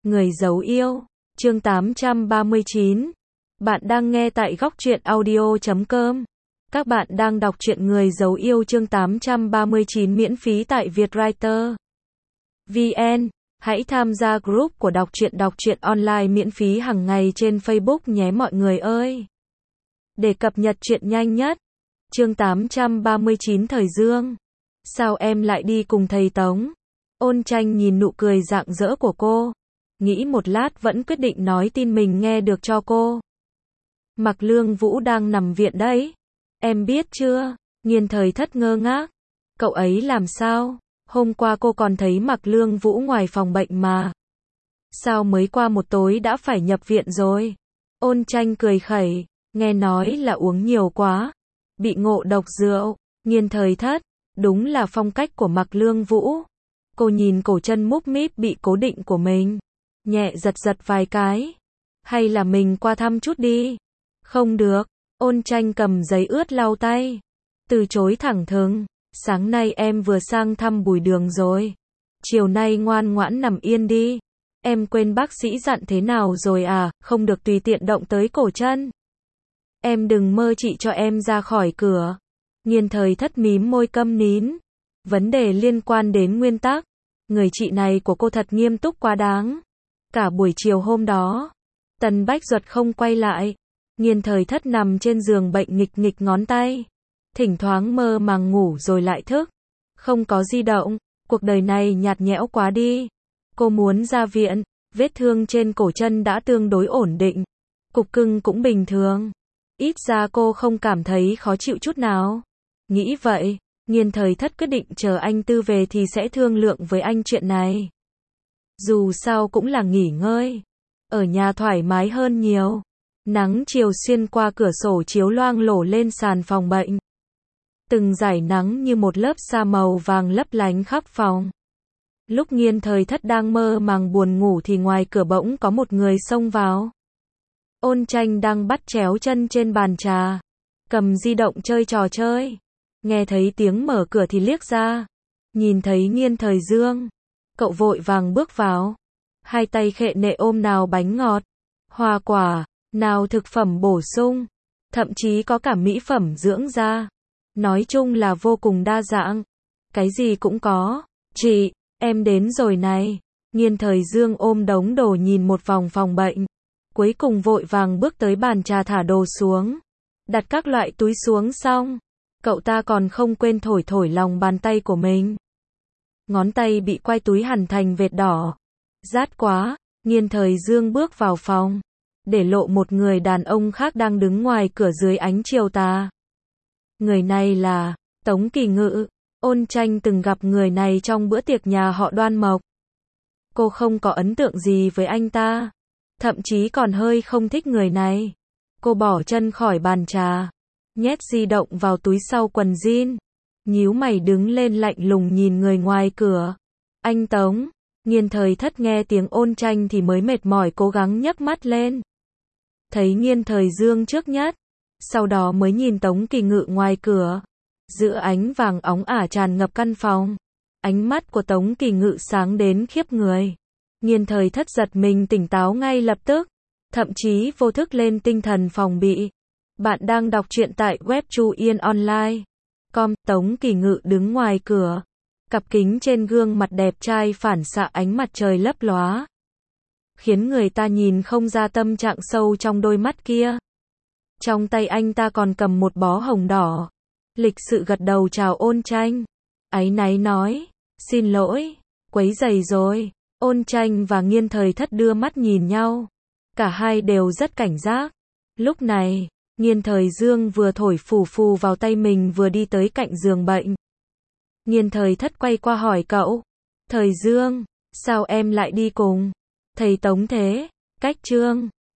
Người giấu yêu, chương 839. Bạn đang nghe tại góc truyện audio.com. Các bạn đang đọc truyện Người giấu yêu chương 839 miễn phí tại Vietwriter VN. Hãy tham gia group của đọc truyện online miễn phí hàng ngày trên Facebook nhé mọi người ơi. Để cập nhật truyện nhanh nhất. Chương 839 Thời Dương. Sao em lại đi cùng thầy Tống? Ôn Tranh nhìn nụ cười rạng rỡ của cô, nghĩ một lát vẫn quyết định nói tin mình nghe được cho cô. Mạc Lương Vũ đang nằm viện đấy. Em biết chưa? Nghiên Thời Thất ngơ ngác. Cậu ấy làm sao? Hôm qua cô còn thấy Mạc Lương Vũ ngoài phòng bệnh mà. Sao mới qua một tối đã phải nhập viện rồi? Ôn Tranh cười khẩy, nghe nói là uống nhiều quá, bị ngộ độc rượu. Nghiên Thời Thất, đúng là phong cách của Mạc Lương Vũ. Cô nhìn cổ chân múp míp bị cố định của mình, nhẹ giật giật vài cái. Hay là mình qua thăm chút đi? Không được. Ôn Tranh cầm giấy ướt lau tay, từ chối thẳng thừng. Sáng nay em vừa sang thăm Bùi Đường rồi. Chiều nay ngoan ngoãn nằm yên đi. Em quên bác sĩ dặn thế nào rồi à, không được tùy tiện động tới cổ chân. Em đừng mơ chị cho em ra khỏi cửa. Nghiên Thời Thất mím môi câm nín. Vấn đề liên quan đến nguyên tắc. Người chị này của cô thật nghiêm túc quá đáng. Cả buổi chiều hôm đó, Tần Bách Duật không quay lại. Nghiên Thời Thất nằm trên giường bệnh nghịch nghịch ngón tay. Thỉnh thoảng mơ màng ngủ rồi lại thức. Không có di động, cuộc đời này nhạt nhẽo quá đi. Cô muốn ra viện, vết thương trên cổ chân đã tương đối ổn định. Cục cưng cũng bình thường. Ít ra cô không cảm thấy khó chịu chút nào. Nghĩ vậy, Nghiên Thời Thất quyết định chờ anh Tư về thì sẽ thương lượng với anh chuyện này. Dù sao cũng là nghỉ ngơi. Ở nhà thoải mái hơn nhiều. Nắng chiều xuyên qua cửa sổ chiếu loang lổ lên sàn phòng bệnh. Từng dải nắng như một lớp sa màu vàng lấp lánh khắp phòng. Lúc Nghiên Thời Thất đang mơ màng buồn ngủ thì ngoài cửa bỗng có một người xông vào. Ôn Tranh đang bắt chéo chân trên bàn trà, cầm di động chơi trò chơi. Nghe thấy tiếng mở cửa thì liếc ra, nhìn thấy Nghiên Thời Dương. Cậu vội vàng bước vào, hai tay khệ nệ ôm nào bánh ngọt, hoa quả, nào thực phẩm bổ sung, thậm chí có cả mỹ phẩm dưỡng da. Nói chung là vô cùng đa dạng, cái gì cũng có. Chị, em đến rồi này. Nghiên Thời Dương ôm đống đồ nhìn một vòng phòng bệnh, cuối cùng vội vàng bước tới bàn trà thả đồ xuống, đặt các loại túi xuống xong. Cậu ta còn không quên thổi thổi lòng bàn tay của mình. Ngón tay bị quai túi hằn thành vệt đỏ. Rát quá. Nghiên Thời Dương bước vào phòng, để lộ một người đàn ông khác đang đứng ngoài cửa dưới ánh chiều tà. Người này là Tống Kỳ Ngự. Ôn Tranh từng gặp người này trong bữa tiệc nhà họ Đoan Mộc. Cô không có ấn tượng gì với anh ta, thậm chí còn hơi không thích người này. Cô bỏ chân khỏi bàn trà, nhét di động vào túi sau quần jean, nhíu mày đứng lên lạnh lùng nhìn người ngoài cửa. Anh Tống. Nghiên Thời Thất nghe tiếng Ôn Tranh thì mới mệt mỏi cố gắng nhấc mắt lên. Thấy Nghiên Thời Dương trước nhất, sau đó mới nhìn Tống Kỳ Ngự ngoài cửa. Giữa ánh vàng óng ả tràn ngập căn phòng, ánh mắt của Tống Kỳ Ngự sáng đến khiếp người. Nghiên Thời Thất giật mình tỉnh táo ngay lập tức, thậm chí vô thức lên tinh thần phòng bị. Bạn đang đọc truyện tại web chuyenonline.com. Tống Kỳ Ngự đứng ngoài cửa, cặp kính trên gương mặt đẹp trai phản xạ ánh mặt trời lấp lóa, khiến người ta nhìn không ra tâm trạng sâu trong đôi mắt kia. Trong tay anh ta còn cầm một bó hồng đỏ. Lịch sự gật đầu chào Ôn Tranh, áy náy nói, xin lỗi, quấy rầy rồi. Ôn Tranh và Nghiên Thời Thất đưa mắt nhìn nhau, cả hai đều rất cảnh giác. Lúc này, Nghiên Thời Dương vừa thổi phù phù vào tay mình vừa đi tới cạnh giường bệnh. Nghiên Thời Thất quay qua hỏi cậu, Thời Dương, sao em lại đi cùng thầy Tống thế? Cách Trương,